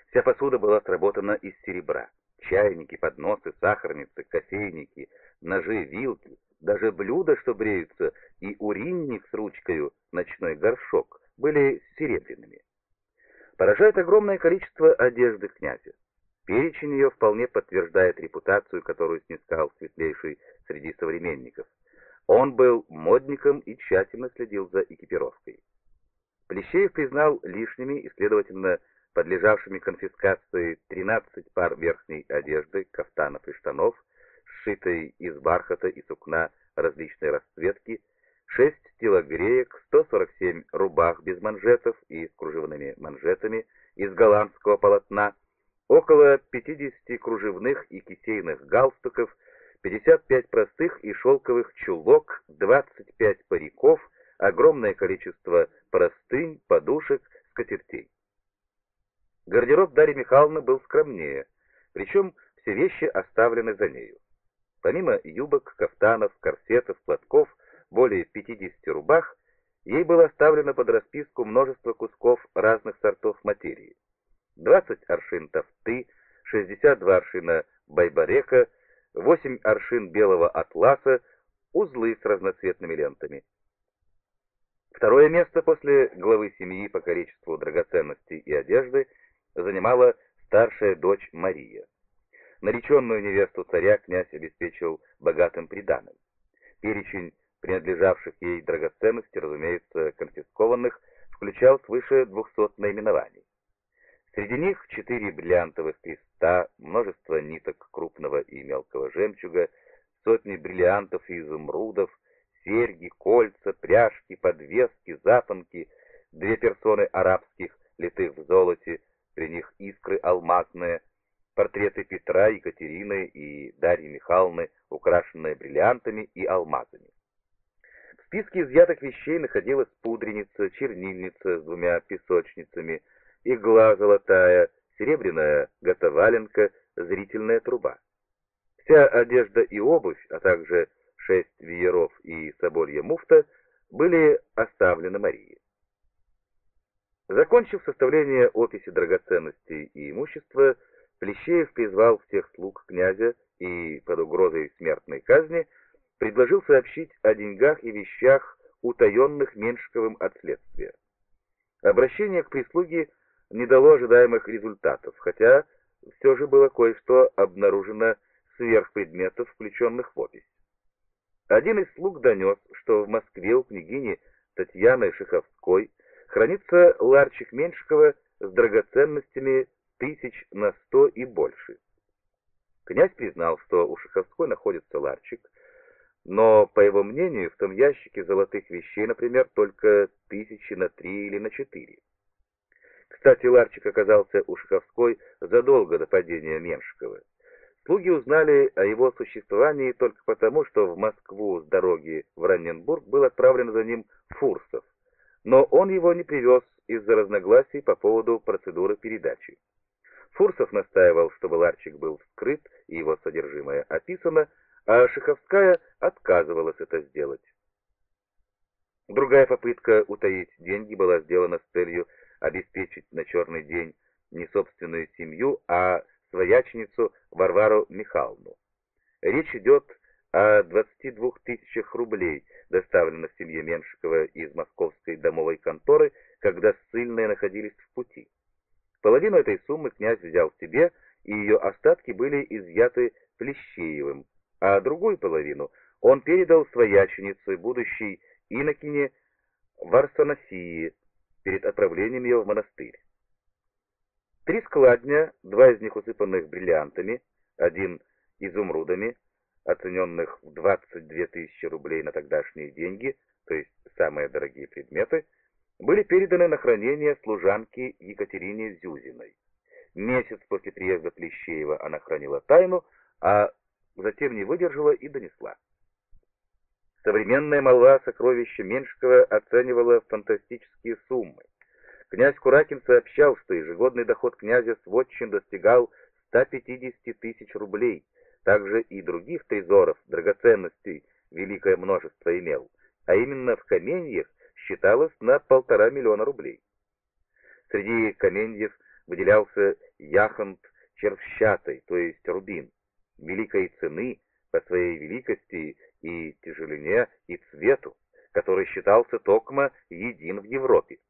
Вся посуда была сработана из серебра. Чайники, подносы, сахарницы, кофейники, ножи, вилки, даже блюда, что бреются, и уринник с ручкою, ночной горшок, были серебряными. Поражает огромное количество одежды князя. Перечень ее вполне подтверждает репутацию, которую снискал светлейший среди современников. Он был модником и тщательно следил за экипировкой. Плещеев признал лишними и, следовательно, подлежавшими конфискации 13 пар верхней одежды, кафтанов и штанов, сшитой из бархата и сукна различной расцветки, 6 телогреек, 147 рубах без манжетов и с кружевными манжетами из голландского полотна, около 50 кружевных и кисейных галстуков, 55 простых и шелковых чулок, 25 париков, огромное количество простынь, подушек, скатертей. Гардероб Дарьи Михайловны был скромнее, причем все вещи оставлены за нею. Помимо юбок, кафтанов, корсетов, платков, более 50 рубах, ей было оставлено под расписку множество кусков разных сортов материи. 20 аршин тафты, 62 аршина байбарека, 8 аршин белого атласа, узлы с разноцветными лентами. Второе место после главы семьи по количеству драгоценностей и одежды занимала старшая дочь Мария. Нареченную невесту царя князь обеспечил богатым приданым. Перечень принадлежавших ей драгоценностей, разумеется, конфискованных, включал свыше 200 наименований. Среди них 4 бриллиантовых креста, множество ниток крупного и мелкого жемчуга, сотни бриллиантов и изумрудов, серьги, кольца, пряжки, подвески, запонки, 2 персоны арабских, литых в золоте, при них искры алмазные, портреты Петра, Екатерины и Дарьи Михайловны, украшенные бриллиантами и алмазами. В списке изъятых вещей находилась пудреница, чернильница с 2 песочницами, игла золотая, серебряная готоваленка, зрительная труба. Вся одежда и обувь, а также 6 вееров и соболья муфта были оставлены Марии. Закончив составление описи драгоценностей и имущества, Плещеев призвал всех слуг князя и под угрозой смертной казни предложил сообщить о деньгах и вещах, утаенных Меншиковым от следствия. Обращение к прислуге не дало ожидаемых результатов, хотя все же было кое-что обнаружено сверх предметов, включенных в опись. Один из слуг донес, что в Москве у княгини Татьяны Шиховской хранится ларчик Меншикова с драгоценностями 100 и больше. Князь признал, что у Шиховской находится ларчик, но, по его мнению, в том ящике золотых вещей, например, только 1000 на 3 или на 4. Кстати, ларчик оказался у Шиховской задолго до падения Меншикова. Слуги узнали о его существовании только потому, что в Москву с дороги в Ранненбург был отправлен за ним Фурсов, но он его не привез из-за разногласий по поводу процедуры передачи. Фурсов настаивал, чтобы ларчик был вскрыт и его содержимое описано, а Шиховская отказывалась это сделать. Другая попытка утаить деньги была сделана с целью обеспечить на черный день не собственную семью, а свояченицу Варвару Михайловну. Речь идет о 22 тысячах рублей, доставленных семье Меншикова из московской домовой конторы, когда ссыльные находились в пути. Половину этой суммы князь взял себе, и ее остатки были изъяты Плещеевым, а другую половину он передал свояченице, будущей инокине Варсонофии, перед отправлением ее в монастырь. 3 складня, 2 из них усыпанных бриллиантами, 1 изумрудами, оцененных в 22 тысячи рублей на тогдашние деньги, то есть самые дорогие предметы, были переданы на хранение служанке Екатерине Зюзиной. Месяц после приезда Плещеева она хранила тайну, а затем не выдержала и донесла. Современная молва сокровища Меншикова оценивала в фантастические суммы. Князь Куракин сообщал, что ежегодный доход князя с вотчин достигал 150 тысяч рублей. Также и других трезоров, драгоценностей великое множество имел, а именно в каменьях считалось на 1,5 миллиона рублей. Среди каменьев выделялся яхонт червщатый, то есть рубин, великой цены по своей великости и тяжелине и цвету, который считался токмо един в Европе.